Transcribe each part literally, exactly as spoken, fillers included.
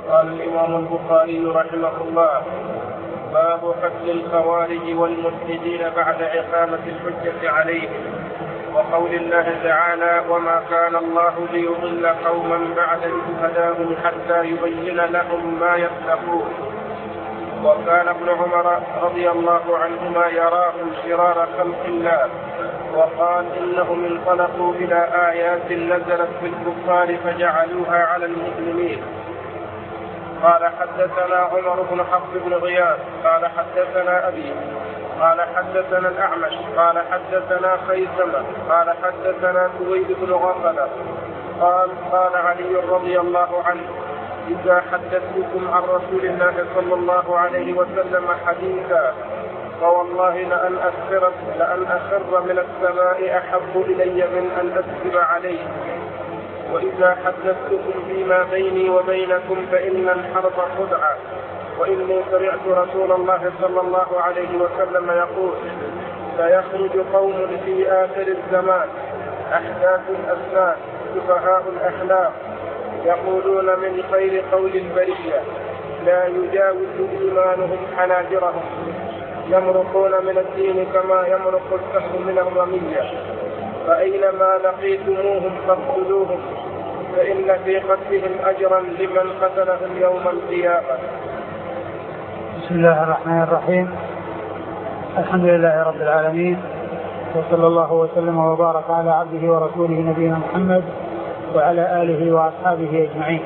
قال الإمام البخاري رحمه الله: باب قتل الخوارج والملحدين بعد إقامة الحجة عليهم، وقول الله تعالى: وما كان الله ليضل قوما بعد إذ هداهم حتى يبين لهم ما يتقون. وكان ابن عمر رضي الله عنهما يراهم شرار خلق الله، وقال إنهم انطلقوا إلى آيات نزلت في الكفار فجعلوها على المسلمين. قال حدثنا عمر بن حفص بن غياث قال حدثنا أبي قال حدثنا الأعمش قال حدثنا خيثمة قال حدثنا سويد بن غفلة قال قال علي رضي الله عنه: إذا حدثتكم عن رسول الله صلى الله عليه وسلم حديثا فوالله لأن أسخر لأن أخر من السماء أحب إلي من أن أكذب عليه. وإذا حدثتكم فيما بيني وبينكم فإن الحرب خدعة، وإني سمعت رسول الله صلى الله عليه وسلم يقول: سيخرج قوم في آخر الزمان أحداث الأسنان سفهاء الأحلام يقولون من خير قول البرية لا يجاوز إيمانهم حناجرهم، يمرقون من الدين كما يمرق السهم من الرمية، فأينما لقيتموهم فاقتلوهم، فإن في قتلهم أجرا لمن قتلهم يوم القيامة. بسم الله الرحمن الرحيم. الحمد لله رب العالمين، وصلى الله وسلم وبارك على عبده ورسوله نبينا محمد وعلى آله وأصحابه أجمعين.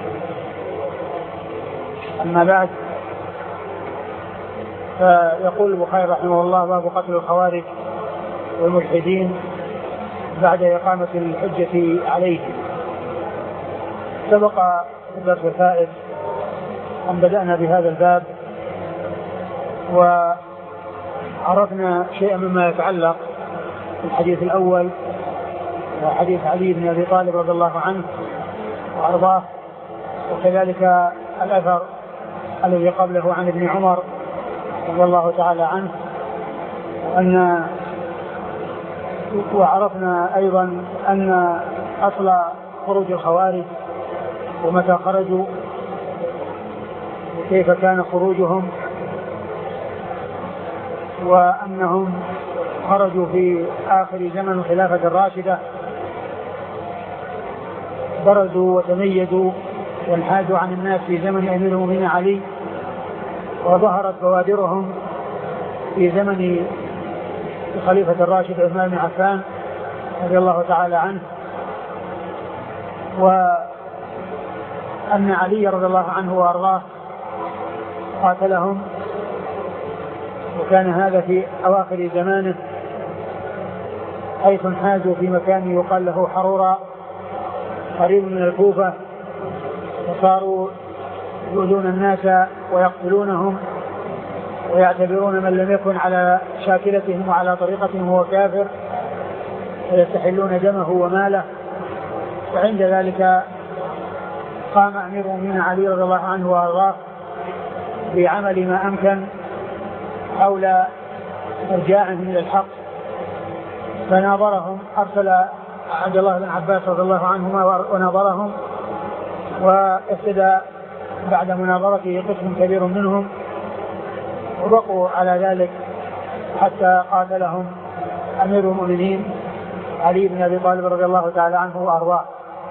أما بعد، فيقول البخاري رحمه الله: باب قتل الخوارج والملحدين بعد إقامة الحجة عليهم. سبق في الدرس الفائت أن بدأنا بهذا الباب وعرفنا شيئا مما يتعلق بالحديث الأول وحديث علي بن أبي طالب رضي الله عنه وأرضاه، وكذلك الأثر الذي قبله عن ابن عمر رضي الله تعالى عنه. وأن وعرفنا أيضا أن أصل خروج الخوارج ومتى خرجوا وكيف كان خروجهم، وأنهم خرجوا في آخر زمن الخلافة الراشدة، برزوا وتميزوا وانحازوا عن الناس في زمن أمير المؤمنين علي، وظهرت بوادرهم في زمن الخليفة الراشد عثمان بن عفان رضي الله تعالى عنه، وأن علي رضي الله عنه وأرضاه قاتلهم، وكان هذا في أواخر زمانه، حيث انحازوا في مكان يقال له حرورا قريب من الكوفة، وصاروا يؤذون الناس ويقتلونهم ويعتبرون من لم يكن على شاكلتهم وعلى طريقتهم هو كافر، ويستحلون دمه وماله. وعند ذلك قام أمير المؤمنين علي رضي الله عنه وأرضاه بعمل ما أمكن حول إرجاعهم إلى الحق، فناظرهم، أرسل عبد الله بن عباس رضي الله عنهما وناظرهم، وافتدى بعد مناظرته قسم كبير منهم، وبقوا على ذلك حتى قاتلهم أمير المؤمنين علي بن أبي طالب رضي الله تعالى عنه وأرضاه.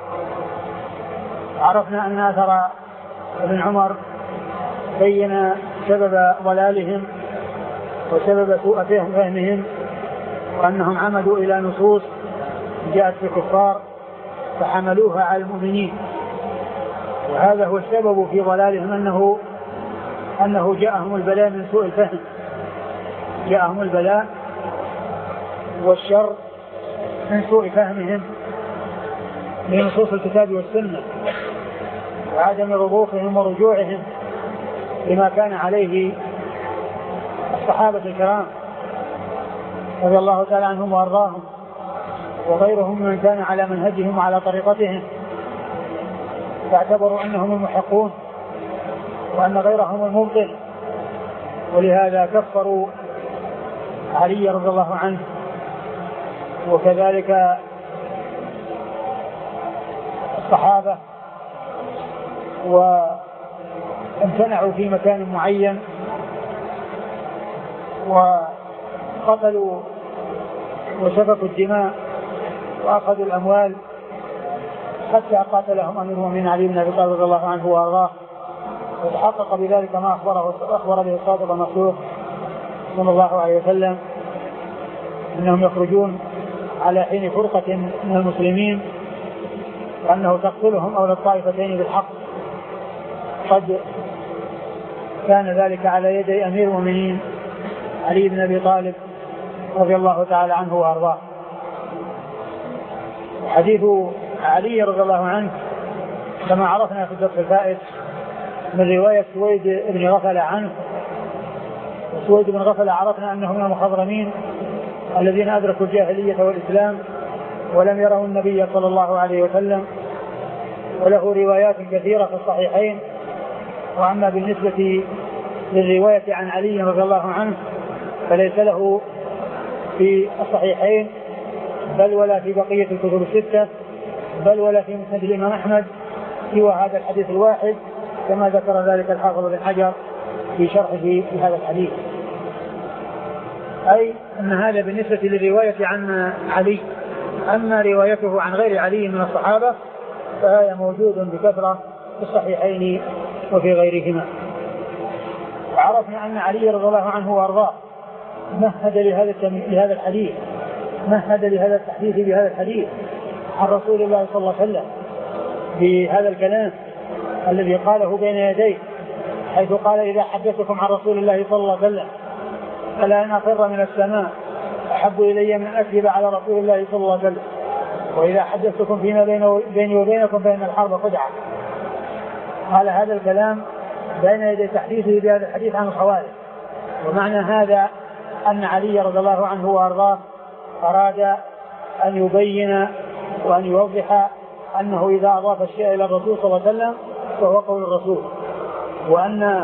عرفنا أن أثر ابن عمر بين سبب ضلالهم وسبب سوء فهمهم، وأنهم عمدوا إلى نصوص جاءت في الكفار فحملوها على المؤمنين، وهذا هو السبب في ضلالهم، أنه أنه جاءهم البلاء من سوء الفهم، جاءهم البلاء والشر من سوء فهمهم لنصوص الكتاب والسنة، وعدم رضوخهم ورجوعهم لما كان عليه الصحابة الكرام رضي الله تعالى عنهم وأرضاهم، وغيرهم من كان على منهجهم وعلى طريقتهم، فاعتبروا أنهم المحقون وأن غيرهم المبطل، ولهذا كفروا علي رضي الله عنه، وكذلك الصحابة امتنعوا في مكان معين وقتلوا وسفكوا الدماء وأخذوا الأموال حتى قاتلهم أمير المؤمنين علي بن أبي طالب رضي الله عنه وأرضاه، وتحقق بذلك ما أخبره أخبر به الصادق المصدوق صلى الله عليه وسلم أنهم يخرجون على حين فرقة من المسلمين وأنه تقتلهم أولى الطائفتين بالحق. قد كان ذلك على يدي أمير المؤمنين علي بن أبي طالب رضي الله تعالى عنه وأرضاه. حديث علي رضي الله عنه كما عرفنا في الدرس الفائت من رواية سويد بن غفلة عنه. سويد بن غفلة عرفنا أنه من المخضرمين الذين أدركوا الجاهلية والإسلام ولم يروا النبي صلى الله عليه وسلم، وله روايات كثيرة في الصحيحين. وأما بالنسبة للرواية عن علي رضي الله عنه فليس له في الصحيحين بل ولا في بقية الكتب الستة بل ولا في مسند الإمام أحمد سوى هذا الحديث الواحد، كما ذكر ذلك الحافظ بن حجر في شرحه في هذا الحديث. أي أن هذا بالنسبة للرواية عن علي. أما روايته عن غير علي من الصحابة فهي موجود بكثرة في الصحيحين وفي غيرهما. وعرفنا أن علي رضي الله عنه وأرضاه مهد لهذا لهذا الحديث مهد لهذا التحديث بهذا الحديث عن رسول الله صلى الله عليه وسلم بهذا الكلام الذي قاله بين يديه، حيث قال: إذا حدثكم عن رسول الله صلى الله عليه وسلم فلا أن أفر من السماء أحب إلي من أكذب على رسول الله صلى الله عليه وسلم، وإذا حدثتكم فيما بيني وبينكم فإن الحرب خدعة. قال هذا الكلام بين يدي تحديثه بهذا الحديث عن الخوارج. ومعنى هذا أن علي رضي الله عنه وأرضاه أراد أن يبين وأن يوضح أنه إذا أضاف الشيء إلى الرسول صلى الله عليه وسلم فهو قول الرسول، وأن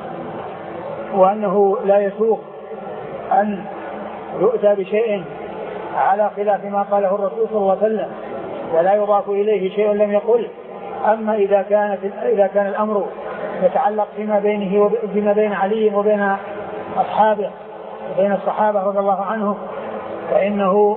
وأنه لا يسوق أن يؤتى بشيء على خلاف ما قاله الرسول صلى الله عليه وسلم ولا يضاف إليه شيء لم يقل. أما إذا كانت إذا كان الأمر يتعلق فيما بينه وبما بين علي وبين أصحابه وبين الصحابة رضي الله عنهم فإنه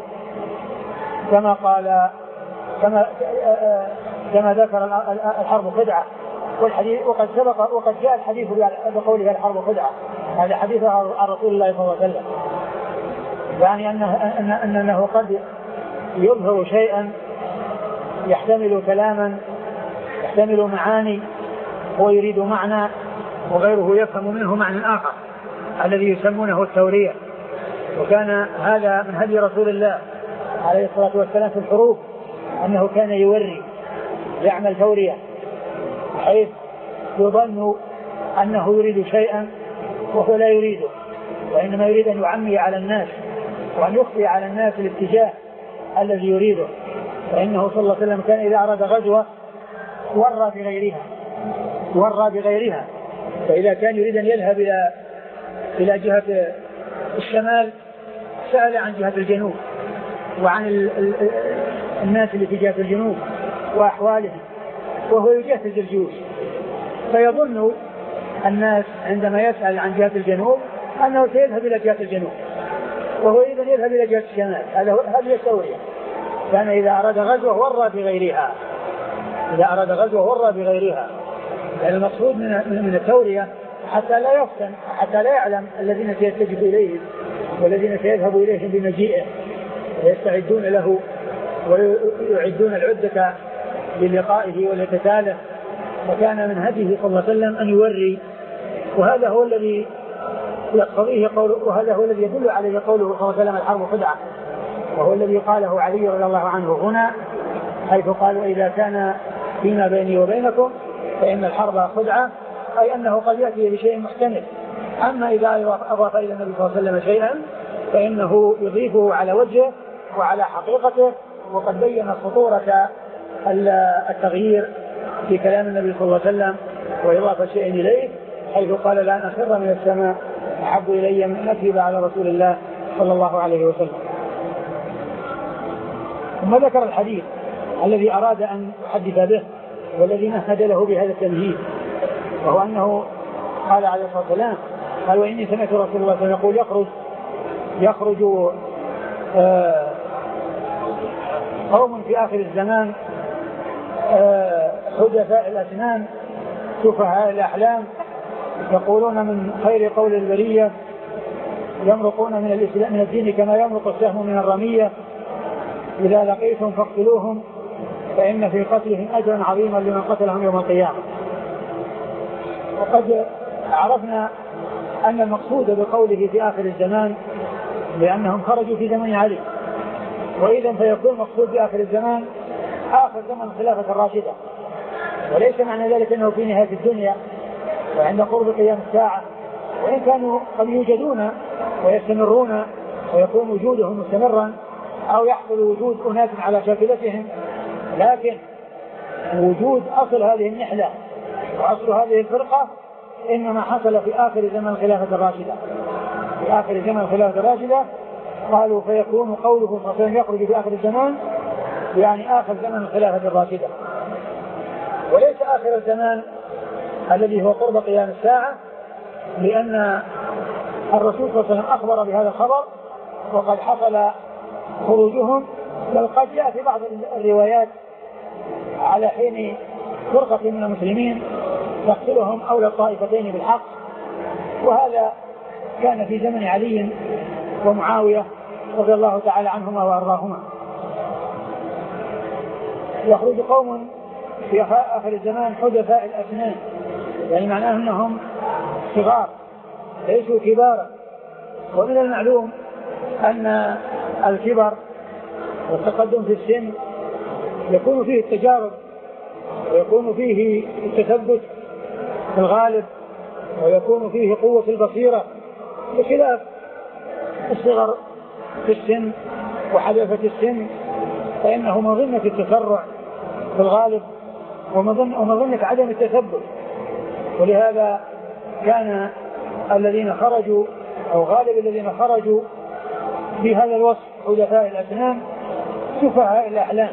كما قال كما كما ذكر الحرب خدعة، والحديث وقد سبق وقد جاء الحديث بقوله الحرب خدعة. هذا حديث عن رسول الله صلى الله عليه وسلم، يعني أنه, أن أنه قد يظهر شيئا يحتمل كلاما يحتمل معاني هو يريد معنى وغيره يفهم منه معنى آخر الذي يسمونه التورية. وكان هذا من هدي رسول الله عليه الصلاة والسلام في الحروب أنه كان يوري يعمل تورية، حيث يظن أنه يريد شيئا وهو لا يريده، وإنما يريد أن يعمي على الناس وأن يخفي على الناس الاتجاه الذي يريده. فإنه صلى الله عليه وسلم كان إذا أراد غزوة ورى بغيرها ورى بغيرها فإذا كان يريد أن يذهب إلى إلى جهة الشمال سأل عن جهة الجنوب وعن ال ال الناس اللي في جهة الجنوب وأحوالهم، وهو يجهز الجيوش. فيظن الناس عندما يسأل عن جهة الجنوب أنه سيذهب إلى جهة الجنوب وهو إذن يذهب إلى جهة الشمال. هذه التورية. كان إذا أراد غزوة ورى بغيرها إذا أراد غزوة ورى بغيرها يعني المقصود من من التورية حتى لا يفتن حتى لا يعلم الذين سيتجه إليه والذين سيذهبوا إليهم بمجيئه ويستعدون له ويعدون العدة للقائه ولقتاله. وكان من هديه صلى الله عليه وسلم أن يوري، وهذا هو الذي يقتضيه قوله وهذا هو الذي يدل عليه قوله صلى الله عليه وسلم الحرب خدعة، وهو الذي قاله علي رضي الله عنه هنا حيث قال: وإذا كان فيما بيني وبينكم فإن الحرب خدعة، أي أنه قد يأتي بشيء محتمل. أما إذا أضاف إلى النبي صلى الله عليه وسلم شيئا فإنه يضيفه على وجهه وعلى حقيقته. وقد بين خطورة التغيير في كلام النبي صلى الله عليه وسلم وإضافة شيء إليه، حيث قال: لا أن أفر من السماء أحب إلي من أكذب على رسول الله صلى الله عليه وسلم. ثم ذكر الحديث الذي أراد أن يحدث به والذي مهد له بهذا التمهيد، وهو أنه قال عليه الصلاة والسلام قال وإني سمعت رسول الله صلى الله عليه وسلم يقول يخرج يخرج آه قوم في آخر الزمان آه حدثاء الأسنان سفهاء الأحلام يقولون من خير قول البرية يمرقون من الإسلام من الدين كما يمرق السهم من الرمية إذا لقيتم فاقتلوهم فإن في قتلهم أجرا عظيما لمن قتلهم يوم القيامة. وقد عرفنا أن المقصود بقوله في آخر الزمان لأنهم خرجوا في زمن علي، وإذا فيكون المقصود في آخر الزمان آخر زمن الخلافة الراشدة، وليس معنى ذلك أنه في نهاية الدنيا وعند قرب قيام الساعة، وإن كانوا قد يوجدون ويستمرون ويكون وجودهم مستمرا أو يحصل وجود أناس على شاكلتهم، لكن وجود أصل هذه النحلة وأصل هذه الفرقة إنما حصل في آخر زمن الخلافة الراشدة. في آخر زمن الخلافة الراشدة قالوا فيكون قوله صلى الله عليه وسلم يخرج في آخر الزمان يعني آخر زمن الخلافة الراشدة، وليس آخر الزمان الذي هو قرب قيام الساعة، لأن الرسول صلى الله عليه وسلم أخبر بهذا الخبر وقد حصل خروجهم، بل قد جاء في بعض الروايات على حين فرقة من المسلمين تقتلهم أولى الطائفتين بالحق، وهذا كان في زمن علي ومعاوية رضي الله تعالى عنهما وأرضاهما. يخرج قوم في آخر الزمان حدثاء الأسنان، يعني معناه أنهم صغار ليسوا كبارا، ومن المعلوم أن الكبر والتقدم في السن يكون فيه التجارب ويكون فيه التثبت في الغالب ويكون فيه قوة البصيرة، بخلاف الصغر في السن وحداثة السن فإنه مظنة التسرع في الغالب ومظنة عدم التثبت. ولهذا كان الذين خرجوا أو غالب الذين خرجوا بهذا الوصف حدثاء الأسنان سفهاء الأحلام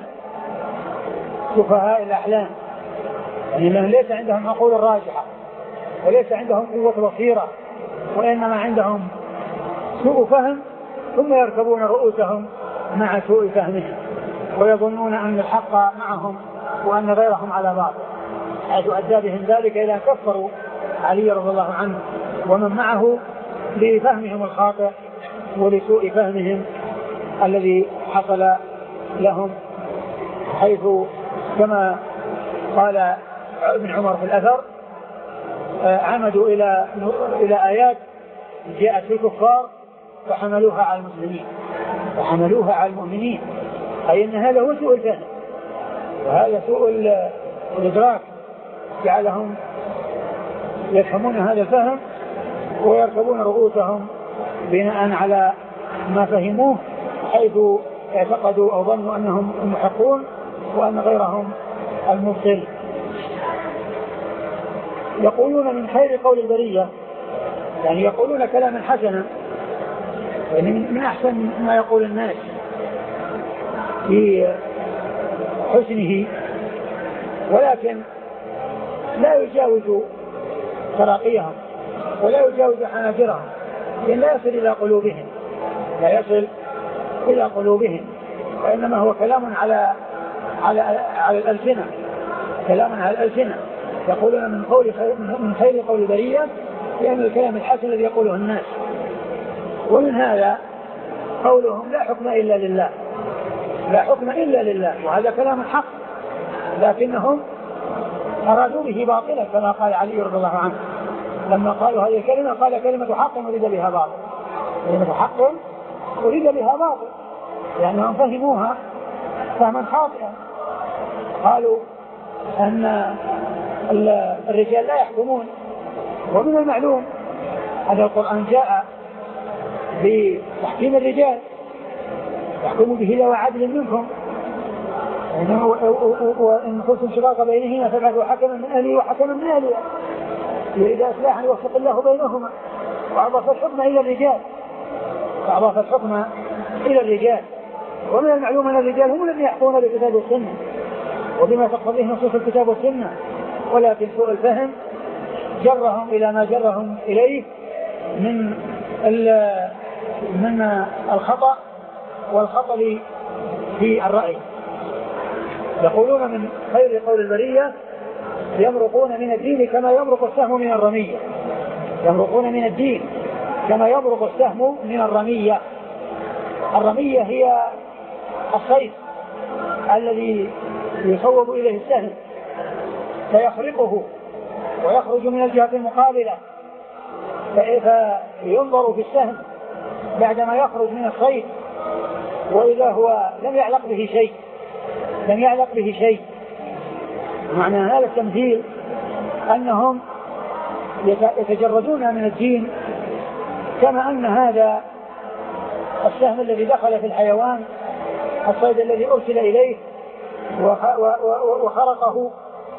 سفهاء الأحلام يعني من ليس عندهم عقول راجحة وليس عندهم قوة بصيرة، وإنما عندهم سوء فهم، ثم يركبون رؤوسهم مع سوء فهمهم ويظنون أن الحق معهم وأن غيرهم على بعض، حيث أدى بهم ذلك إلى أن كفروا علي رضي الله عنه ومن معه لفهمهم الخاطئ ولسوء فهمهم الذي حصل لهم، حيث كما قال ابن عمر في الأثر عمدوا إلى إلى آيات جاءت في الكفار فحملوها على المسلمين وحملوها على المؤمنين، أي أن هذا هو سوء الفهم وهذا سوء الإدراك جعلهم يفهمون هذا الفهم ويركبون رؤوسهم بناء على ما فهموه، حيث اعتقدوا أو ظنوا أنهم المحقون وأن غيرهم المبطل. يقولون من خير قول البرية، يعني يقولون كلاما حسنا، يعني من أحسن ما يقول الناس في حسنه، ولكن لا يجاوز تراقيهم ولا يجاوز حناجرهم، لأن لا يصل إلى قلوبهم لا يصل إلى قلوبهم وإنما هو كلام على على على الألسنة كلام على الألسنة. يقولون من قول من خير قول البرية لأن الكلام الحسن الذي يقوله الناس، ومن هذا قولهم لا حكم إلا لله لا حكم إلا لله، وهذا كلام حق لكنهم أرادوا به باطلا كما قال علي رضي الله عنه لما قالوا هذه الكلمة قال كلمة حق أريد بها باطل كلمة حق أريد بها باطل لأنهم فهموها فهما خاطئا. قالوا أن الرجال لا يحكمون، ومن المعلوم أن القرآن جاء بتحكيم الرجال يحكم به ذوي عدل منكم وإن كنتم شقاق بينهما فابعثوا حكما من أهله وحكما من أهلها يريد إصلاحا يوفق الله بينهما، وأضاف الحكم إلى الرجال وأضاف الحكم إلى الرجال. ومن المعلوم أن الرجال هم الذين يحكمون بالكتاب والسنة وبما تقتضيه نصوص الكتاب والسنة، ولكن سوء الفهم جرهم إلى ما جرهم إليه من من الخطأ والخطأ في الرأي. يقولون من خير قول البرية يمرقون من الدين كما يمرق السهم من الرمية. يمرقون من الدين كما يمرق السهم من الرمية. الرمية هي الصيد الذي يصوب إليه السهم فيخرقه ويخرج من الجهة المقابلة، فينظر في السهم بعدما يخرج من الصيد وإذا هو لم يعلق به شيء لم يعلق به شيء. معنى هذا التمثيل أنهم يتجردون من الدين كما أن هذا السهم الذي دخل في الحيوان، الصيد الذي أرسل إليه وخرقه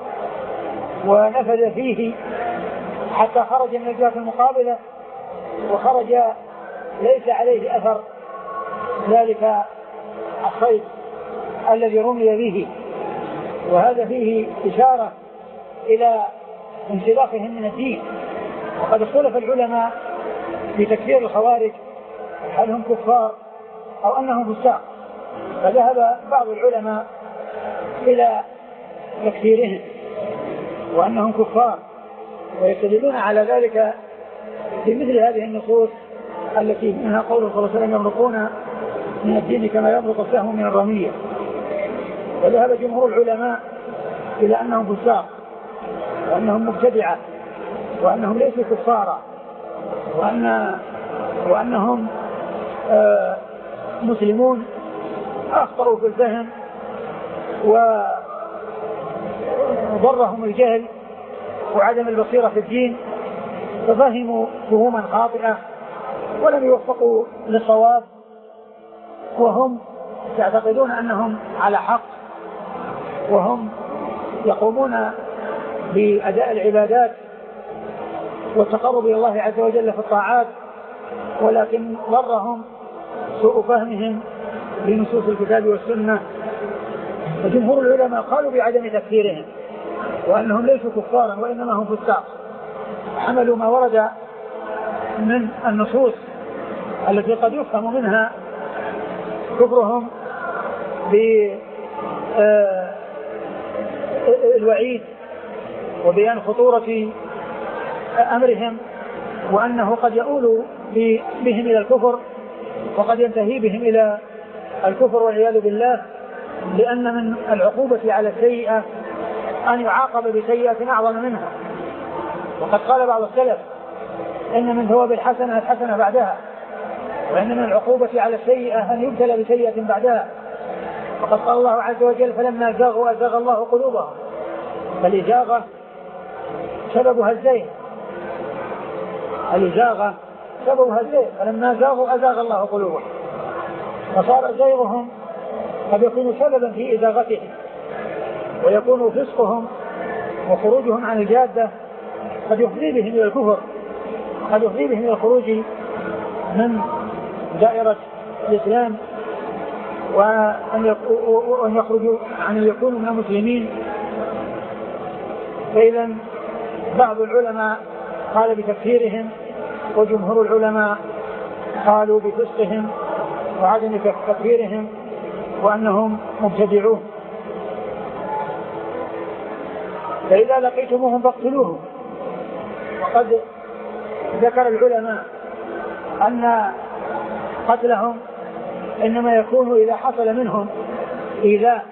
ونفذ فيه حتى خرج من الجهة المقابلة وخرج ليس عليه أثر ذلك الصيد الذي رمي به. وهذا فيه إشارة إلى انسلاخهم من الدين. وقد اختلف العلماء في تكفير الخوارج هل هم كفار أو أنهم فساق، فذهب بعض العلماء إلى تكفيرهم وأنهم كفار، ويستدلون على ذلك بمثل هذه النصوص التي منها قوله صلى الله عليه وسلم يمرقون من الدين كما يمرق السهم من الرمية. وذهب جمهور العلماء إلى أنهم فساق وأنهم مبتدعة وأنهم ليسوا كفارا وأن وأنهم آه مسلمون أخطأوا في الفهم وضرهم الجهل وعدم البصيرة في الدين ففهموا فهوما خاطئة ولم يوفقوا للصواب، وهم يعتقدون أنهم على حق وهم يقومون بأداء العبادات والتقرب إلى الله عز وجل في الطاعات، ولكن ضرهم سوء فهمهم لنصوص الكتاب والسنة. وجمهور العلماء قالوا بعدم تكفيرهم وأنهم ليسوا كفارا وإنما هم فساق، حملوا ما ورد من النصوص التي قد يفهم منها كفرهم بالوعيد وبيان خطورة أمرهم وأنه قد يؤول بهم إلى الكفر وقد ينتهي بهم إلى الكفر والعياذ بالله، لأن من العقوبة على السيئة أن يعاقب بسيئة أعظم منها. وقد قال بعض السلف إن من ثواب الحسنة الحسنة بعدها، وإن من العقوبة على السيئة أن يبتلى بسيئة بعدها. وقد قال الله عز وجل فلما زاغوا أزاغ الله قلوبهم، فالإزاغة سببها الزيغ، الإزاغة سببها الزيغ، فلما زاغوا أزاغ الله قلوبهم، فصار زيغهم قد يكون سببا في إزاغتهم، ويكون فسقهم وخروجهم عن الجادة قد يفضي بهم إلى الكفر، قد يفضي بهم إلى الخروج من دائرة الإسلام وأن يخرجوا عن أن يكونوا من المسلمين. فإذا بعض العلماء قال بتكفيرهم وجمهور العلماء قالوا بفسقهم وعدم تكفيرهم وأنهم مبتدعون. فإذا لقيتموهم فاقتلوهم. وقد ذكر العلماء أن قتلهم إنما يكون إذا حصل منهم إيذاء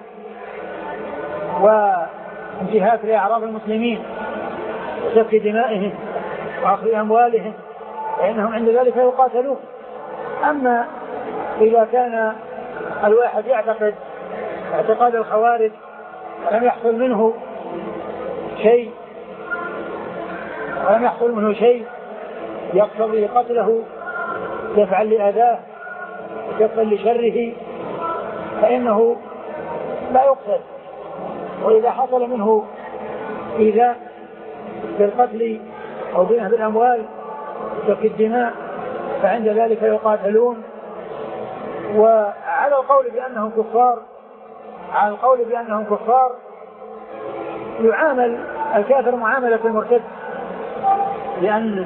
وانتهاك لأعراض المسلمين وسفك دمائهم وأخذ أموالهم، فإنهم عند ذلك يقاتلون. أما إذا كان الواحد يعتقد اعتقاد الخوارج ولم يحصل منه شيء ولم يحصل منه شيء يقتضي قتله دفعا لأذاه وكفا لشره، فإنه لا يقتل. وإذا حصل منه إيذاء بالقتل أو بنهب الأموال وسفك الدماء فعند ذلك يقاتلون. وعلى القول بأنهم كفار على القول بأنهم كفار يعامل الكافر معاملة المرتد، لأن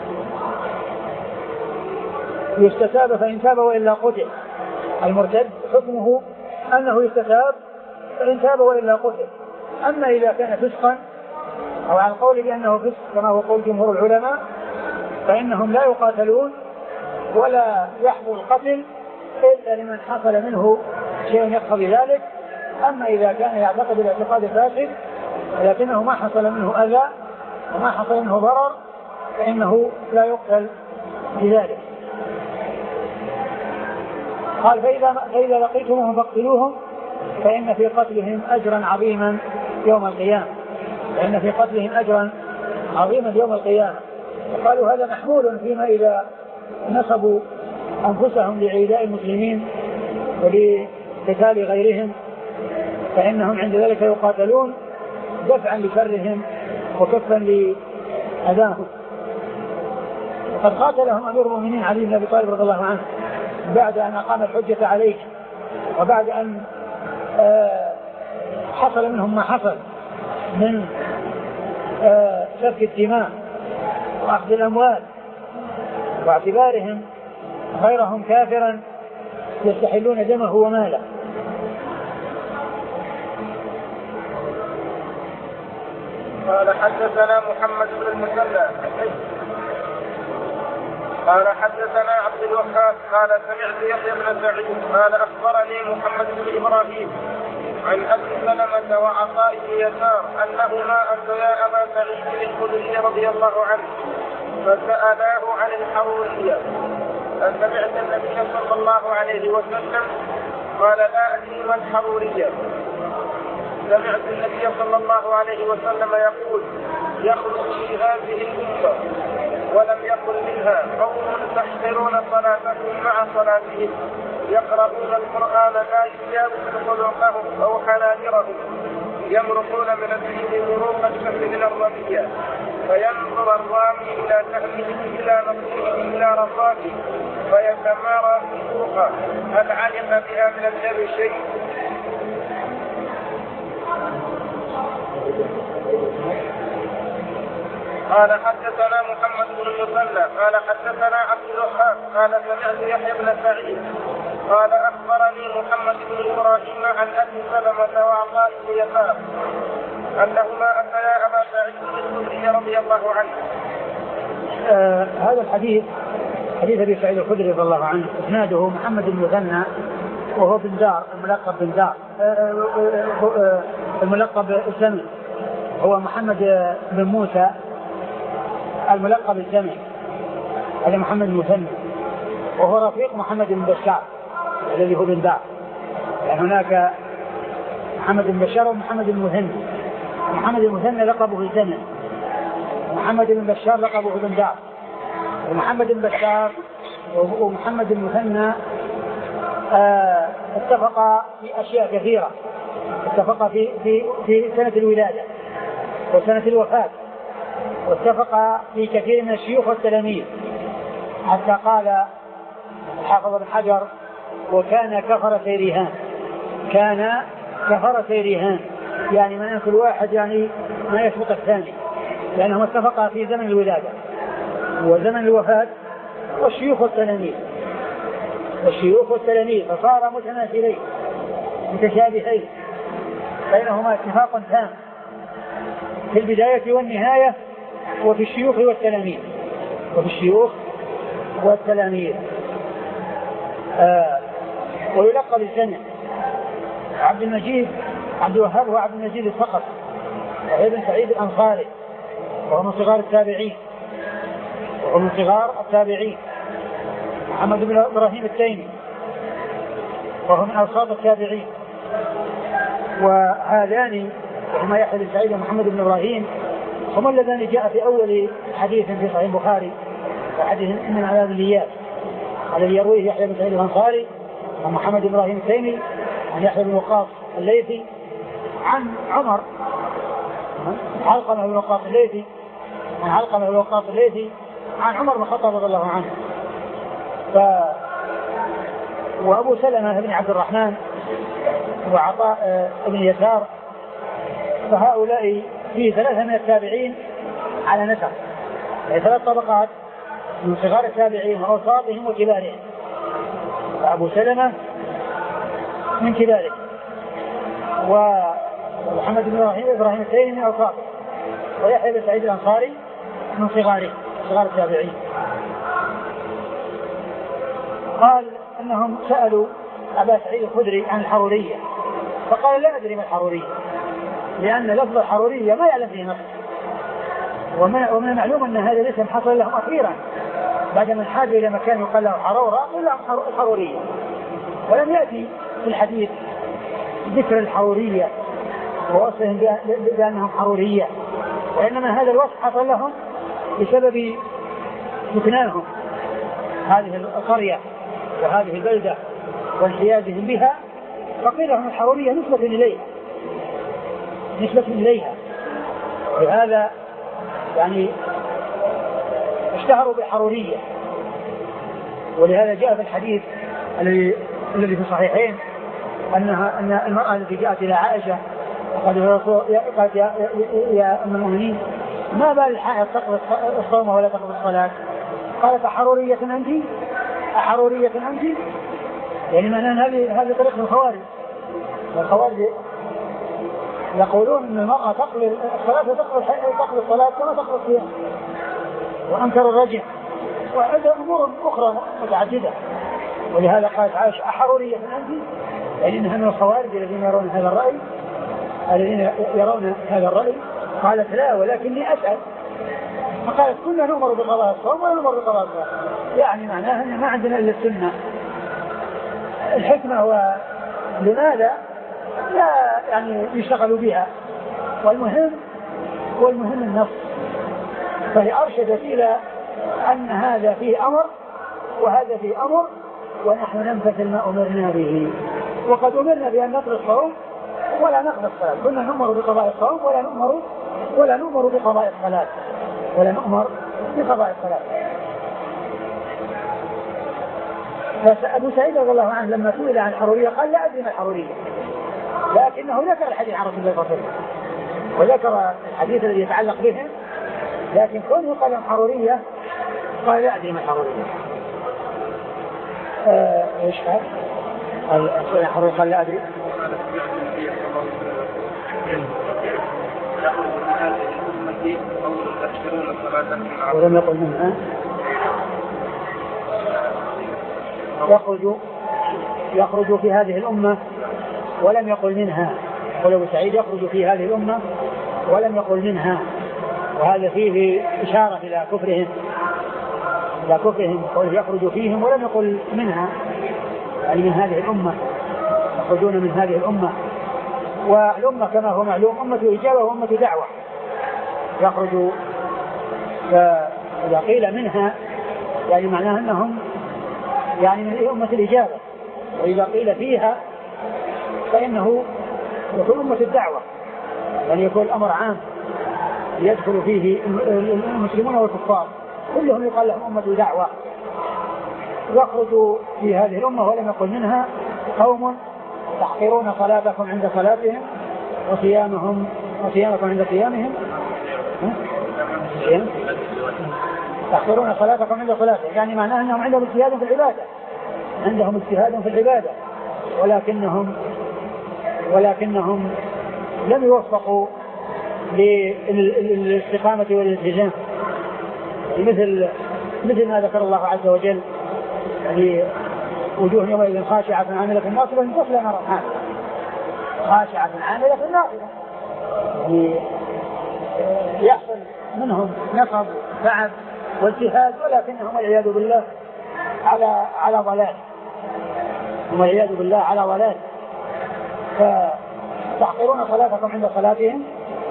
يستتاب فإن تاب وإلا قتل. المرتد حكمه أنه يستتاب فإن تاب وإلا قتل. أما إذا كان فسقا أو عن قول بأنه فسق كما هو قول جمهور العلماء فإنهم لا يقاتلون ولا يحظوا القتل إلا لمن حصل منه شيء يقتضي ذلك. أما إذا كان يعتقد الاعتقاد الفاسد ولكنه ما حصل منه أذى وما حصل منه ضرر فإنه لا يقتل بذلك. قال فإذا, فإذا لقيتموهم فاقتلوهم فإن في قتلهم أجرا عظيما يوم القيامة فإن في قتلهم أجرا عظيما يوم القيامة. وقالوا هذا محمول فيما إذا نصبوا أنفسهم لعداء المسلمين ولقتال غيرهم فإنهم عند ذلك يقاتلون دفعا لشرهم وكفا لأذاهم. وقد قاتلهم أمير المؤمنين علي بن أبي طالب رضي الله عنه بعد أن أقام الحجة عليه وبعد أن حصل منهم ما حصل من سفك الدماء وأخذ الأموال واعتبارهم غيرهم كافرا يستحلون دمه وماله. قال حدثنا محمد بن المثنى قال حدثنا عبد الوهاب قال سمعت يحيى بن سعيد قال اخبرني محمد بن ابراهيم عن ابي سلمة وعطاء بن يسار انهما اتيا ابا سعيد الخدري رضي الله عنه فسالاه عن الحرورية أن سمعت النبي صلى الله عليه وسلم قال لا أدري ما الحرورية. سمعت النبي صلى الله عليه وسلم يقول يخرج في هذه الأمة ولم يقل منها قوم تحقرون صلاتكم مع صلاتهم يقرؤون القرآن لا يجاوز قلوبهم أو حناجرهم يمرقون من الدين مروق الشمس من الرمية فينظر الرامي إلى سهمه إلى نصره إلى رصاده فيتمارى سوقه هل علم بها من الشر شيء. قال حدثنا محمد بن المثنى قال حدثنا عبد الوهاب قال سمعت يحيى بن سعيد قال اخبرني محمد بن ابراهيم عن ابي سلمة وعطاء بن يسار انهما اتيا ابا سعيد الخدري رضي الله عنه. آه هذا الحديث حديث ابي سعيد الخدري رضي الله عنه اسناده محمد بن المثنى وهو بن دار الملقب بن دار آه آه آه الملقب السمي هو محمد بن موسى الملقب الجمع هذا محمد المثنى وهو رفيق محمد بن بشار الذي هو بن دار يعني هناك محمد بن بشار ومحمد بن المثنى. محمد المثنى لقبه الجمع ومحمد بن بشار لقبه بن دار. ومحمد بن بشار ومحمد المثنى آه اتفقا في أشياء كثيرة اتفقا في, في, في سنة الولادة وسنة الوفاة واتفق في كثير من الشيوخ والتلاميذ حتى قال حافظ بن حجر وكان كفر سيرهان كان كفر سيرهان يعني من يأكل واحد يعني ما يسبق الثاني لأنهم اتفقا في زمن الولادة وزمن الوفاة والشيوخ والتلاميذ والشيوخ والتلاميذ فصار متماثلين متشابهين بينهما اتفاق تام في البداية والنهاية وفي الشيوخ والتلاميذ وفي الشيوخ والتلاميذ آه ويلقب الجمع. عبد المجيد عبد الوهاب هو عبد المجيد الثقفي وهو بن سعيد الأنصاري وهو من صغار التابعين وهو من صغار التابعين. محمد بن إبراهيم التيمي وهو من أوساط التابعين. وهذان هما يحيى بن سعيد ومحمد بن إبراهيم هما اللذان جاء في أول حديث في صحيح البخاري وحديث من عذاب الإياس الذي يرويه يحيى بن سعيد الأنصاري ومحمد بن إبراهيم التيمي عن يحيى بن وقاص الليثي عن عمر علقمة بن وقاص الليثي عن علقمة بن وقاص الليثي عن عمر بن الخطاب رضي الله عنه. ف وأبو سلمة بن عبد الرحمن وعطاء بن يسار فهؤلاء فيه ثلاثة من التابعين على نسق يعني ثلاث طبقات من صغار التابعين وأوساطهم وكبارهم. فأبو سلمة من كبارهم، ومحمد بن إبراهيم التيمي من أوساطهم، ويحيى بن سعيد الأنصاري من صغاره صغار التابعين. قال أنهم سألوا أبا سعيد الخدري عن الحرورية فقال لا أدري ما الحرورية، لأن لفظ الحرورية ما يعلم فيه نص، ومن المعلوم أن هذا الاسم حصل لهم أخيرا بعد من حاج إلى مكان يقال له حرورة قال لهم الحرورية، ولم يأتي في الحديث ذكر الحرورية ووصفهم بأنهم حرورية، وإنما هذا الوصف حصل لهم بسبب سكنانهم هذه القرية وهذه البلدة وانحيازهم بها، فقيل لهم الحرورية نسبة إليها نسبة إليها لهذا يعني اشتهروا بالحرورية. ولهذا جاء في الحديث الذي الذي في الصحيحين أنها أن المرأة التي جاءت إلى عائشة قالت يا, يا أم المؤمنين ما بال الحائض تقضي الصوم ولا تقضي الصلاة؟ قالت أحرورية أنت؟ أحرورية أنت؟ يعني معناه هذه هذه طريقة الخوارج. الخوارج يقولون أن المرأة تقضي الصلاة وتقضي تقضي الصلاة كما تقضي الصيام، وأنكروا الرجع وعندها أمور أخرى متعددة. ولهذا قالت عائشة أحرورية أنت؟ يعني أنها من الخوارج الذين يرون هذا الرأي الذين يرون هذا الرأي. قالت لا ولكني أسأل. فقالت كنا نؤمر بقضاء الصوم ولا نؤمر بقضاء الصلاة، يعني معناها أن ما عندنا إلا السنة. الحكمة ولماذا لا يعني يشتغلوا بها، والمهم والمهم النص. فهي أرشدت إلى أن هذا فيه أمر وهذا فيه أمر، ونحن نمتثل ما أمرنا به. وقد أمرنا بأن نقضي الصوم ولا نقضي الصلاة، كنا نؤمر بقضاء الصوم ولا نؤمر ولا نؤمر بقضاء الصلاة ولا نؤمر بقضاء الصلاة. فأبو سعيد رضي الله عنه لما سئل عن الحرورية قال لا أدري ما الحرورية، لكنه ذكر الحديث عن رسول الله صلى الله عليه وسلم وذكر الحديث الذي يتعلق بهم، لكن كونه قال لهم حرورية قال لا أدري ما الحرورية. آه إيش قال؟ الحرورية قال لا أدري. ولم يقل منها يخرج يخرج في هذه الأمة ولم يقل منها. يقول أبو سعيد يخرج في هذه الأمة ولم يقل منها، وهذا فيه إشارة إلى كفرهم إلى كفرهم قوله يخرج فيهم ولم يقل منها، يعني من هذه الأمة، يخرجون من هذه الأمة. والأمة كما هو معلوم أمة إجابة وأمة دعوة. يخرج فإذا قيل منها يعني معناها أنهم يعني من أمة الإجابة، وإذا قيل فيها فإنه يكون أمة الدعوة، يعني يكون الأمر عام يدخل فيه المسلمون والكفار كلهم يقال لهم أمة دعوة. يخرج في هذه الأمة ولم يقل منها قوم تحقرون صلاتكم عند صلاتهم وصيامهم وصيامكم عند صيامهم، تحقرون صلاتكم عند صلاتهم، يعني معناه أنهم عندهم اجتهاد في العبادة عندهم اجتهاد في العبادة ولكنهم ولكنهم لم يوفقوا للاستقامة والالتزام، مثل مثل ما ذكر الله عز وجل يعني وجوه يومئذ خاشعة عاملة ناصبة تصلى نارا حامية، خاشعة عاملة ناصبة يعني يحصل منهم نصب تعب واجتهاد، ولكنهم والعياذ بالله على على ضلال والعياذ بالله على ضلال. فتحقرون صلاتكم عند صلاتهم،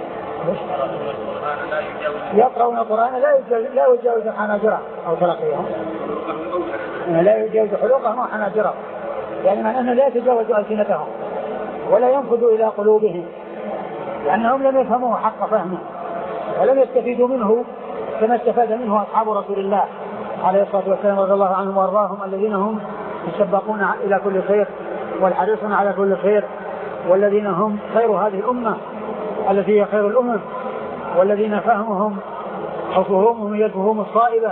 يقرؤون القرآن لا لا يجاوز حناجرهم أو تلقيهم، لا يجاوز حلوقهم أو حناجرهم، يعني معناه أنه لا يتجاوز ألسنتهم ولا ينفذ إلى قلوبهم، لأنهم لم يفهموه حق فهمه ولم يستفيدوا منه كما استفاد منه أصحاب رسول الله عليه الصلاة والسلام رضي الله عنهم وأرضاهم، الذين هم يسبقون إلى كل خير والحريصون على كل خير، والذين هم خير هذه الأمة التي هي خير الأمم، والذين فهمهم أو فهومهم هي الفهوم الصائبة،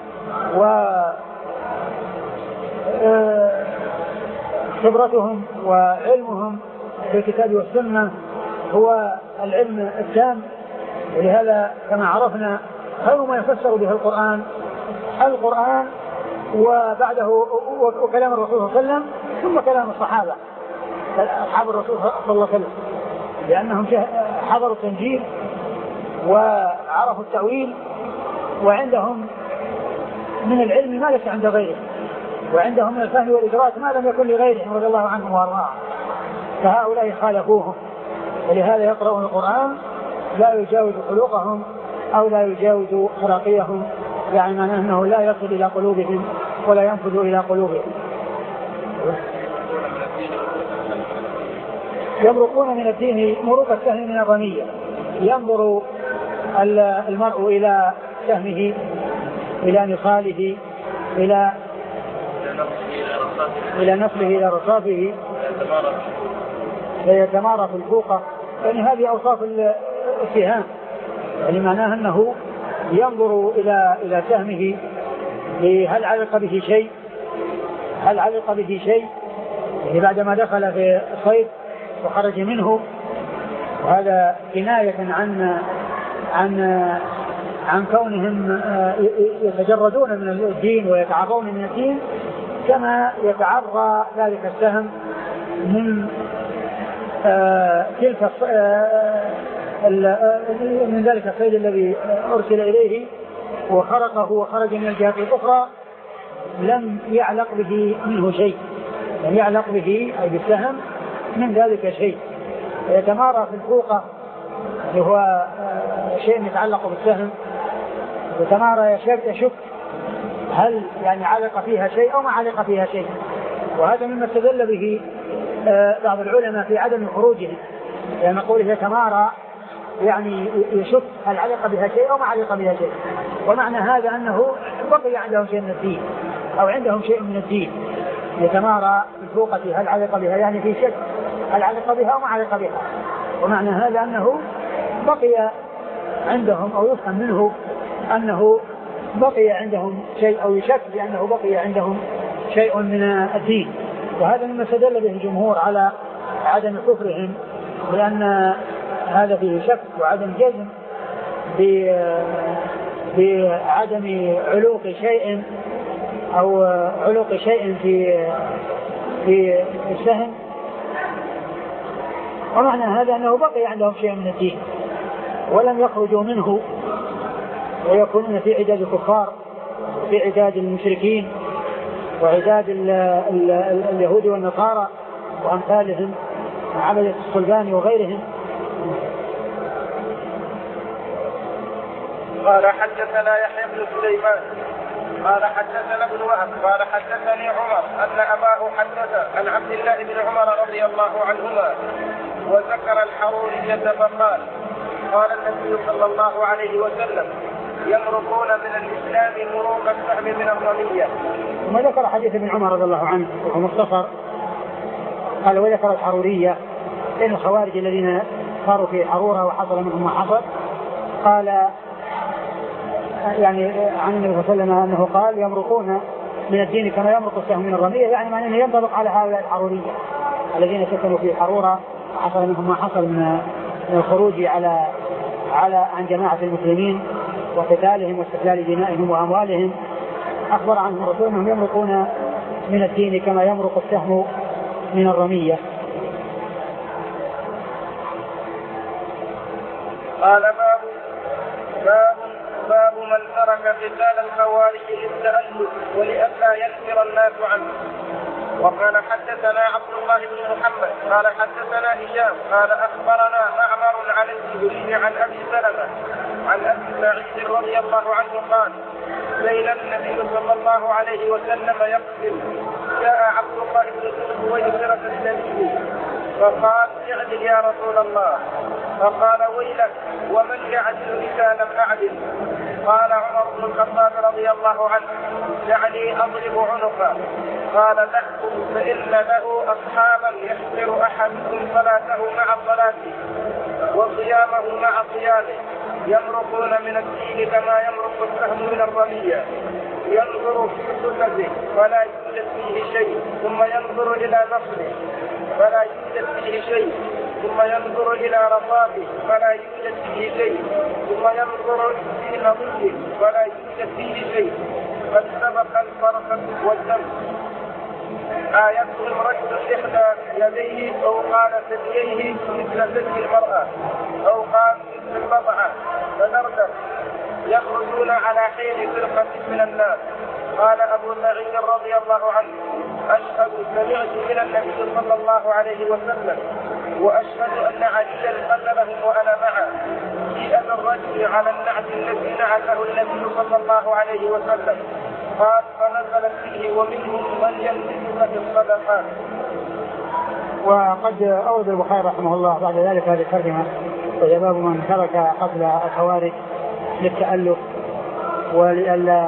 وخبرتهم وعلمهم بالكتاب والسنة هو العلم التام. ولهذا كما عرفنا خير ما يفسر به القرآن القرآن وبعده وكلام الرسول صلى الله عليه وسلم، ثم كلام الصحابة أصحاب الرسول صلى الله عليه وسلم، لأنهم حضروا التنجيل وعرفوا التأويل، وعندهم من العلم ما ليس عند غيره، وعندهم من الفهم والإدراك ما لم يكن لغيرهم رضي الله عنهم وارضاهم، فهؤلاء خالفوهم. ولهذا يقرؤون القرآن لا يجاوز خلقهم أو لا يجاوز خراقيهم، يعني معناه أنه لا يصل إلى قلوبهم ولا ينفذ إلى قلوبهم. يمرقون من الدين مروق السهم من الرمية، ينظر المرء إلى سهمه إلى نخاله إلى إلى نفله إلى رصافه فيتمارى في الفوقة، يعني هذه أوصاف السهام، يعني معناها أنه ينظر إلى إلى سهمه هل علق به شيء هل علق به شيء يعني بعدما دخل في الصيد وخرج منه. وهذا كناية عن عن عن كونهم يتجردون من الدين ويتعرضون من الدين كما يتعرى ذلك السهم من تلك من ذلك الصيد الذي أرسل إليه وخرقه وخرج من الجهة الأخرى لم يعلق به منه شيء، لم يعلق به أي بالسهم من ذلك شيء، يتمارى في الفوقة اللي هو شيء يتعلق بالسهم، يتمارى يشك هل يعني علق فيها شيء أو ما علق فيها شيء. وهذا مما استدل به بعض العلماء في عدم خروجه، يعني نقول يتمارى يعني يشك هل علق بها شيء أو ما علق بها شيء، ومعنى هذا أنه بقي عندهم شيء من الدين أو عندهم شيء من الدين. يتمارى في الفوقة هل علق بها، يعني في شك هل علق بها أو ما علق بها، ومعنى هذا أنه بقي عندهم أو يفهم منه أنه بقي عندهم شيء أو يشك بأنه بقي عندهم شيء من الدين. وهذا مما استدل به الجمهور على عدم كفرهم، لأن هذا فيه شك وعدم جزم بعدم علوق شيء أو علوق شيء في في السهم، ومعنى هذا أنه بقي عندهم شيء من الدين ولم يخرجوا منه ويكونون في عداد الكفار في عداد المشركين وعداد ال ال ال اليهود والنصارى وأمثالهم وعبدة الصلبان وغيرهم. قال حدثنا يحيى بن سليمان قال حدثنا ابن وهب قال حدثني عمر أن أباه حدث عن عبد الله بن عمر رضي الله عنهما وذكر الحرورية فقال قال النبي صلى الله عليه وسلم يمرقون من الإسلام مروق السهم من الرمية. ثم ذكر حديث ابن عمر رضي الله عنه وهو مختصر، قال وذكر الحرورية بين الخوارج الذين صاروا في حرورة وحصل منهم ما حصل. قال يعني عن النبي صلى الله عليه وسلم أنه قال يمرقون من الدين كما يمرق السهم من الرمية، يعني معناه ينطبق على هؤلاء الحرورية الذين سكنوا في حرورة وحصل منهم ما حصل من الخروج على على عن جماعة المسلمين وقتالهم واستحلال دمائهم وأموالهم. أخبر عنهم الرسول أنهم يمرقون من الدين كما يمرق السهم من الرمية. قال باب باب باب من ترك قتال الخوارج للتألف ولئلا يكثر الناس عنه. وقال حدثنا عبد الله بن محمد قال حدثنا هشام قال أخبرنا معمر عن الزهري عن أبي سلمة عن أبي سعيد رضي الله عنه قال ليل النبي صلى الله عليه وسلم يقتل جاء عبد الله بن سويسرة النبي فقال اعدل يا رسول الله، فقال ويلك ومن يعدل إذا لم أعدل؟ قال عمر بن الخطاب رضي الله عنه دعني أضرب عنقه. قال لا، فإن له أصحابا يحقر أحدكم صلاته مع صلاته وصيامه مع صيامه يمرقون من الدين كما يمرق السهم من الرمية. ينظر في سلته فلا يوجد فيه شيء ثم ينظر إلى نصره فلا يوجد فيه شيء ثم ينظر إلى رصافه فلا يوجد فيه شيء ثم ينظر في نظيره فلا يوجد فيه شيء فاستبق الفرق والدم. آيتهم رجل إحدى يديه أو قال ثدييه مثل ثدي المرأة أو قال مثل البضعة فنردم يخرجون على حين فرقة من الناس. قال أبو سعيد رضي الله عنه أشهد سمعت من النبي صلى الله عليه وسلم وأشهد أن عليا قتلهم وأنا معه جيء بالرجل على النعت الذي نعته النبي صلى الله عليه وسلم. قال فنزل فيه ومنهم من يمسك في الصدقات. وقد أورد البخاري رحمه الله بعد ذلك هذه الترجمة وهي باب من ترك قتل الخوارج للتألف ولئلا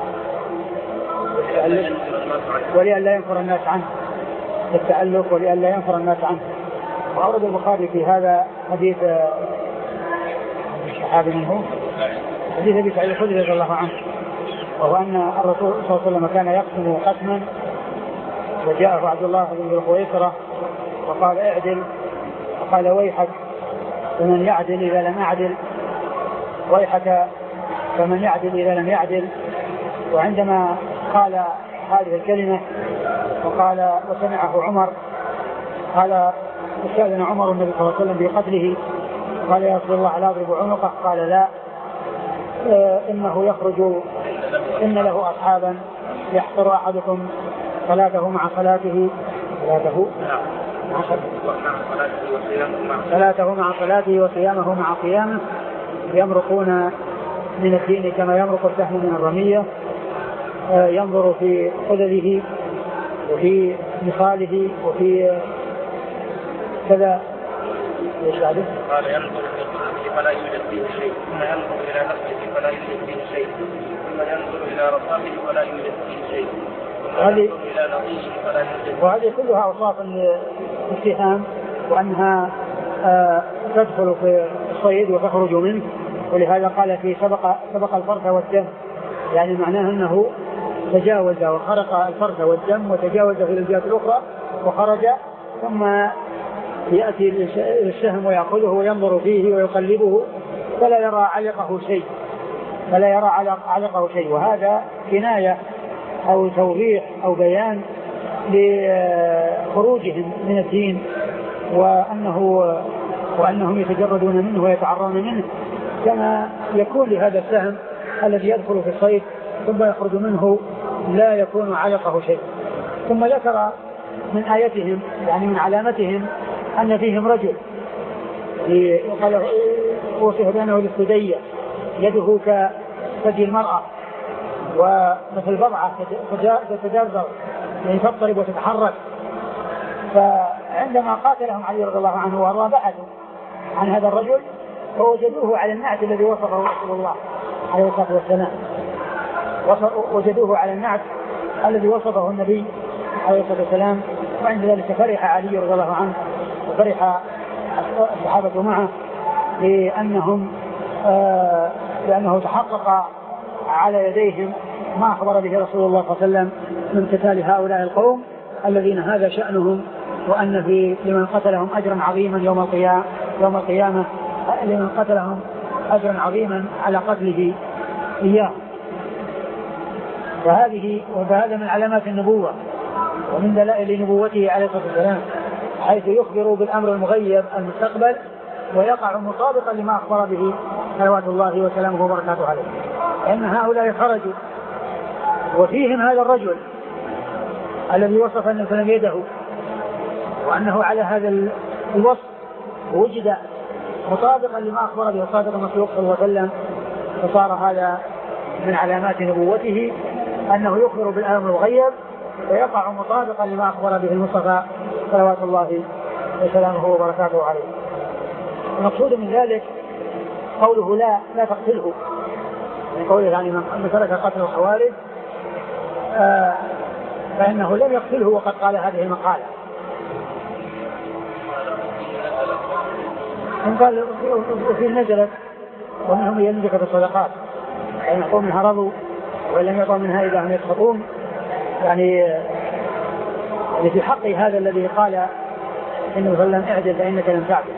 ولئلا ينفر الناس عنه للتألف ولئلا ينفر الناس عنه. وأورد البخاري في هذا حديث الصحابي منه حديث أبي سعيد الخدري رضي الله عنه، وهو أن الرسول صلى الله عليه وسلم كان يقسم قسما وجاءه عبد الله بن الخويصرة وقال اعدل، وقال ويحك فمن يعدل إذا لم يعدل، ويحك فمن يعدل إذا لم يعدل. وعندما قال هذه الكلمة وقال وسمعه عمر قال استأذن عمر النبي صلى الله عليه وسلم بقتله قال يا رسول الله لا أضرب عنقه؟ قال لا آه إنه يخرج إن له أصحابا يحقر أحدكم صلاته مع صلاته صلاته صلاته مع صلاته وصيامه مع صيامه يمرقون من الدين كما يمرق السهم من الرمية. آه ينظر في خلله وفي مثاله وفي كذا. قال ينظر في خلقه فلا يوجد فيه شيء ثم ينظر إلى نفسه فلا يوجد فيه شيء ثم ينظر إلى رصافه فلا يوجد فيه شيء ثم ينظر إلى نظيره فلا يوجد. وهذه كلها أوصاف الاتهام وأنها آه تدخل في الصيد وتخرج منه. ولهذا قال في سبق سبق الفرث والدم، يعني معناه أنه تجاوز وخرق الفرث والدم وتجاوز في الجهات الأخرى وخرج ثم يأتي السهم ويأخذه وينظر فيه ويقلبه فلا يرى علقه شيء فلا يرى علقه شيء. وهذا كناية أو توضيح أو بيان لخروجهم من الدين وأنه وأنهم يتجردون منه ويتعرون منه كما يكون لهذا السهم الذي يدخل في الصيد ثم يخرج منه لا يكون علقه شيء. ثم ذكر من آيتهم يعني من علامتهم أن فيهم رجل يقال وصف بأنه للسدية يده كثدي المرأة ومثل بضعة تتجرر يعني تضطرب وتتحرك. فعندما قاتلهم علي رضي الله عنه وارضاه بحثوا عن هذا الرجل فوجدوه على النعت الذي وصفه رسول الله عليه الصلاة والسلام وجدوه على النعت الذي وصفه النبي عليه الصلاة والسلام. وعند ذلك فرح علي رضي الله عنه وفرح الصحابة معه لأنهم آه لأنه تحقق على يديهم ما أخبر به رسول الله صلى الله عليه وسلم من قتال هؤلاء القوم الذين هذا شأنهم، وأن في لمن قتلهم أجرا عظيما يوم القيامة يوم القيامة لمن قتلهم أجرا عظيما على قتله إياه. وهذه وهذا من علامات النبوة ومن دلائل نبوته عليه الصلاة والسلام حيث يخبر بالأمر المغيب المستقبل ويقع مطابقا لما أخبر به صلوات الله وسلامه وبركاته عليه. لأن هؤلاء خرجوا وفيهم هذا الرجل الذي وصف أن فلم يده وأنه على هذا الوصف وجد مطابقا لما أخبر به صادق المصدوق صلى الله عليه وسلم. فصار هذا من علامات نبوته أنه يخبر بالأمر المغيب ويقع مطابقا لما أخبر به المصطفى صلوات الله وسلامه وبركاته عليه. المقصود من ذلك قوله لا لا تقتله، يعني قوله يعني من ترك قتل الخوارج آه فإنه لم يقتله وقد قال هذه المقالة. ثم قال وفي نزلت ومنهم ينزك بالصدقات يعني يعطوا منها رضوا وإن لم يعطوا منها إذا هم يسخطون. يعني يعني في حق هذا الذي قال إنه فلم اعدل فإنك لم تعدل.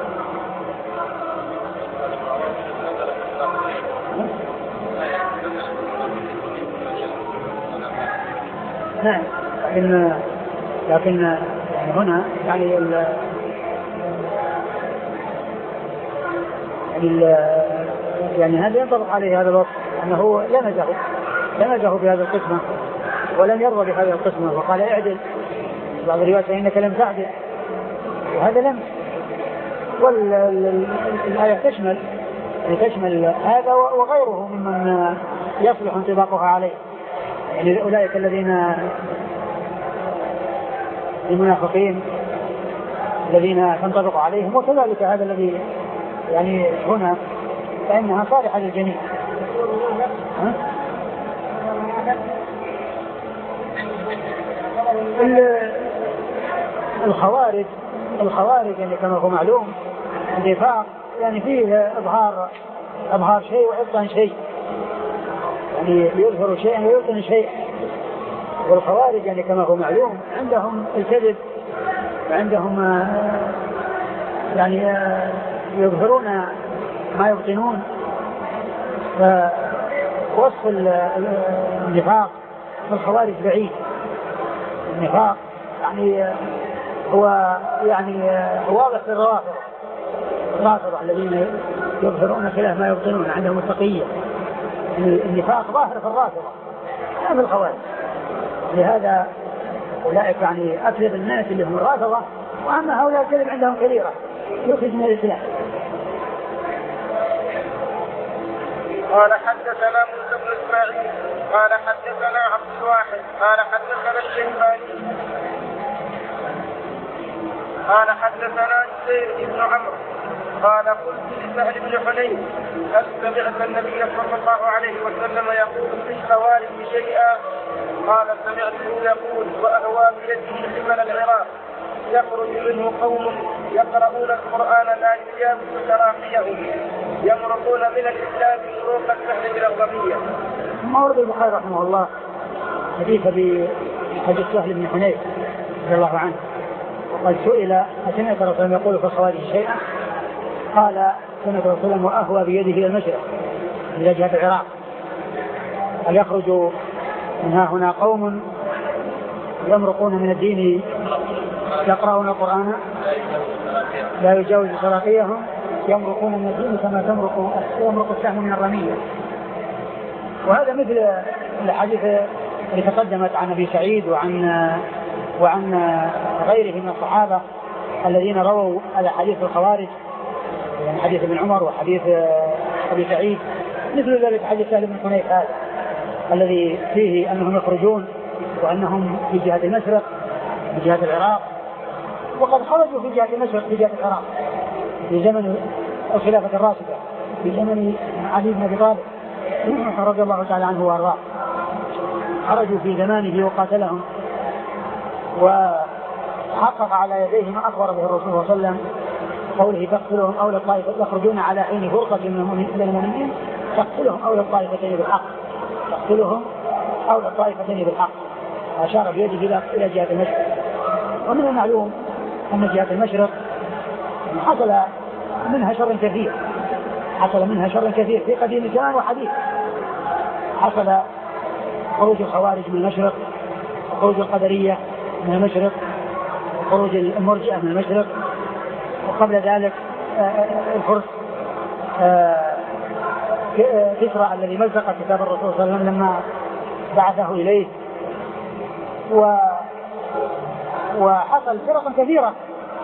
نعم لكن لكن يعني هنا يعني ال يعني هذا ينطبق عليه هذا الوصف أنه لمزه لمزه بهذه القسمة ولم يرضى بهذه القسمة وقال اعدل. بعض الروايات إنك لم تعدل وهذا لم. والآية تشمل يعني تشمل هذا وغيره ممن يصلح انطباقها عليه. يعني أولئك الذين المنافقين الذين تنطبق عليهم وكذلك هذا الذي يعني هنا فإنها صالحة للجميع. الخوارج الخوارج يعني كما هو معلوم النفاق يعني فيه إظهار إظهار شيء وإبطان شيء يعني يظهر شيئا ويبطن شيئا. والخوارج يعني كما هو معلوم عندهم الكذب وعندهم يعني يظهرون ما يبطنون. فوصف النفاق في الخوارج بعيد. النفاق يعني هو يعني واضح في الروافض الرافضة الذين يظهرون خلاف ما يبطنون عندهم التقية. النفاق ظاهر في الرافضة لا في الخوارج. لهذا أولئك يعني أكذب الناس اللي هم الرافضة وأما هؤلاء الكذب عندهم كبيرة يخرج من الإسلام. قال حدثنا موسى بن إسماعيل قال حدثنا عبد الواحد قال حدثنا الشيباني قال حدثنا زيد بن عمرو قال قلت لسهل بن حنين هل سمعت النبي صلى الله عليه وسلم يقول في الخوارج شيئا؟ قال سمعته يقول وأهوى بيده حمل العراق يخرج منه قوم يقرؤون القرآن لا يجاوز تراقيهم يمرقون من الإسلام مروق السهل إلى الرمية. ثم ورد البخاري رحمه الله حديث بحديث سهل بن حنين رضي الله عنه وقد سئل أسمعت الرسول يقول في الخوارج شيئا؟ قال سمعت الرسول وأهوى بيده إلى المشرق إلى جهة العراق هل يخرج من ها هنا قوم يمرقون من الدين يقرؤون القرآن لا يجاوز تراقيهم يمرقون من الدين كما تمرق يمرق السهم من الرمية. وهذا مثل الحديث اللي تقدمت عن أبي سعيد وعن وعن غيره من الصحابة الذين رووا على حديث الخوارج يعني حديث ابن عمر وحديث أبي سعيد مثل ذلك حديث سهل بن حنيف هذا الذي فيه أنهم يخرجون وأنهم في جهة المشرق في جهة العراق وقد خرجوا في جهة المشرق في جهة العراق في زمن الخلافة الراشدة في زمن علي بن أبي طالب رضي الله تعالى عنه وارضاه. خرجوا في زمانه وقاتلهم وحقق على يديه ما أخبر به الرسول صلى الله عليه وسلم قوله تقتلهم أولى الطائفة يخرجون على حين فرقة من المؤمنين تقتلهم أولى الطائفتين بالحق تقتلهم أولى الطائفتين بالحق. أشار بيده إلى جهة المشرق. ومن المعلوم أن جهة المشرق حصل منها شر كثير حصل منها شر كثير في قديم زمان وحديث. حصل خروج الخوارج من المشرق وخروج القدرية من المشرق وخروج المرجئة من المشرق وقبل ذلك الفرس كسرى الذي مزق كتاب الرسول صلى الله عليه وسلم لما بعثه إليه و وحصل فرق كثيرة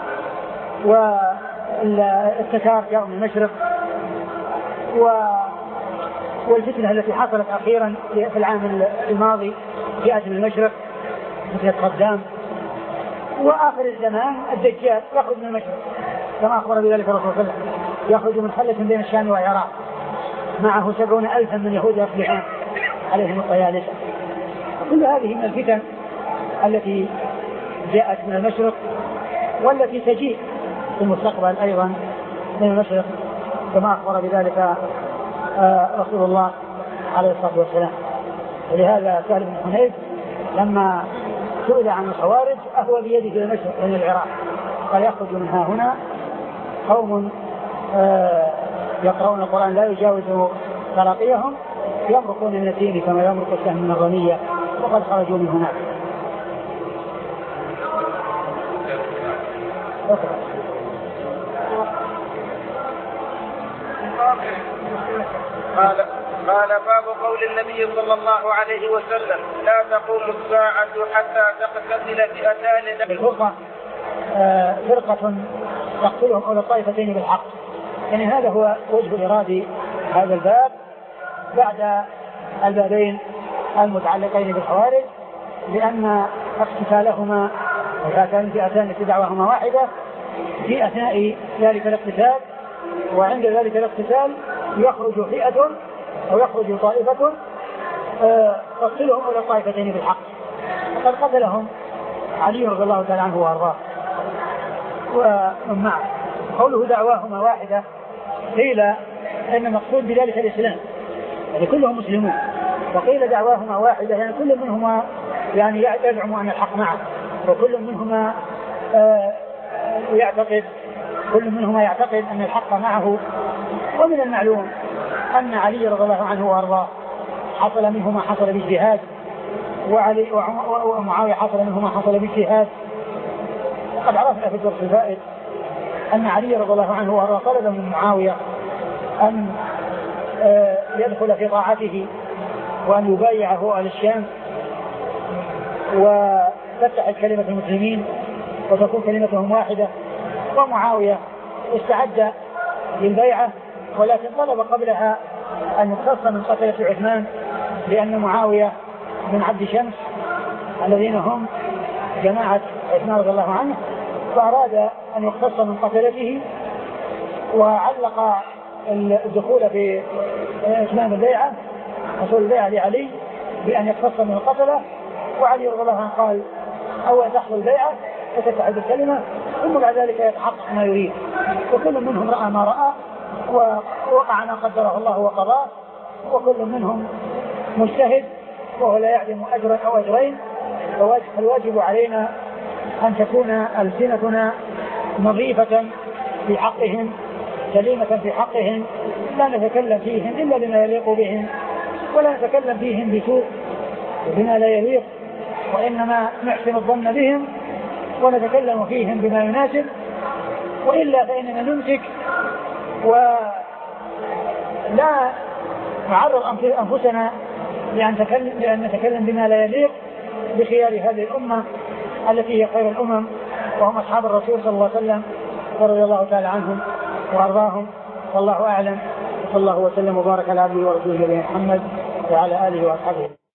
والتتار جاءوا من المشرق و والفتنة التي حصلت أخيرا في العام الماضي جاءت من المشرق فتنة قدام. وآخر الزمان الدجال يخرج من المشرق كما أخبر بذلك الرسول صلى الله عليه وسلم يخرج من حلة بين الشام والعراق معه سبعون ألفا من يهود يصبحون عليهم الطيالسة. كل هذه من الفتن التي جاءت من المشرق والتي تجيء في المستقبل أيضا من المشرق كما أخبر بذلك رسول الله عليه الصلاة والسلام. ولهذا سهل بن حنيف لما سئل عن الخوارج أهو بيده في المشرق من العراق قال يخرج منها هنا قوم يقرؤون القرآن لا يجاوز تراقيهم يمرقون من الدين كما يمرق السهم من الرمية وقد خرجوا من هناك. قال قال باب قول النبي صلى الله عليه وسلم لا تقوم الساعة حتى تقتتل فئتان. بالفرقة آه فرقة تقتلهم أولى الطائفتين بالحق. يعني هذا هو وجه إرادة هذا الباب بعد البابين المتعلقين بالخوارج، لأن اقتتالهما وكان فئتان في دعواهما واحدة في أثناء ذلك الاقتتال، وعند ذلك الاقتتال يخرج فئة أو يخرج طائفة تقتلهم أولى الطائفتين بالحق. وقد قتلهم علي رضي الله تعالى عنه وأرضاه ومن معه. قوله دعواهما واحدة قيل أن المقصود بذلك الإسلام، يعني كلهم مسلمون، وقيل دعواهما واحدة يعني كل منهما يعني يزعم أن الحق معه، وكل منهما آه يعتقد كل منهما يعتقد أن الحق معه. ومن المعلوم أن علي رضي الله عنه وأرضاه حصل منه ما حصل باجتهاد، وعلي ومعاوية حصل منه ما حصل باجتهاد. وقد عرفنا في الدرس الفائت أن علي رضي الله عنه وأرضاه طلب من معاوية أن يدخل في طاعته وأن يبايعه على الشام وتتحد كلمة المسلمين وتكون كلمتهم واحدة. ومعاوية استعد للبيعة، ولكن طلب قبلها أن يختص من قتلة عثمان، لأن معاوية من عبد شمس الذين هم جماعة عثمان رضي الله عنه، فأراد أن يختص من قتلته، وعلق الدخول في إتمام البيعة حصول البيعة لعلي بأن يختص من القتلة. وعلي رضي الله عنه قال أول تحصل البيعة وتتعد الكلمة ثم بعد ذلك يتحقق ما يريد. وكل منهم رأى ما رأى ووقع ما قدره الله وقضاه، وكل منهم مجتهد وهو لا يعلم أجرا أو أجرين. فالواجب علينا أن تكون ألسنتنا نظيفة في حقهم سليمة في حقهم، لا نتكلم فيهم إلا بما يليق بهم، ولا نتكلم فيهم بسوء بما لا يليق، وإنما نحسن الظن بهم ونتكلم فيهم بما يناسب، وإلا فإننا نمسك ولا نعرض أنفسنا لأن نتكلم, لأن نتكلم بما لا يليق بخيار هذه الأمة التي هي خير الأمم، وهم أصحاب الرسول صلى الله عليه وسلم ورضي الله تعالى عنهم وأرضاهم. والله أعلم، صلى الله وسلم وبارك على عبده ورسوله محمد وعلى آله وأصحابه.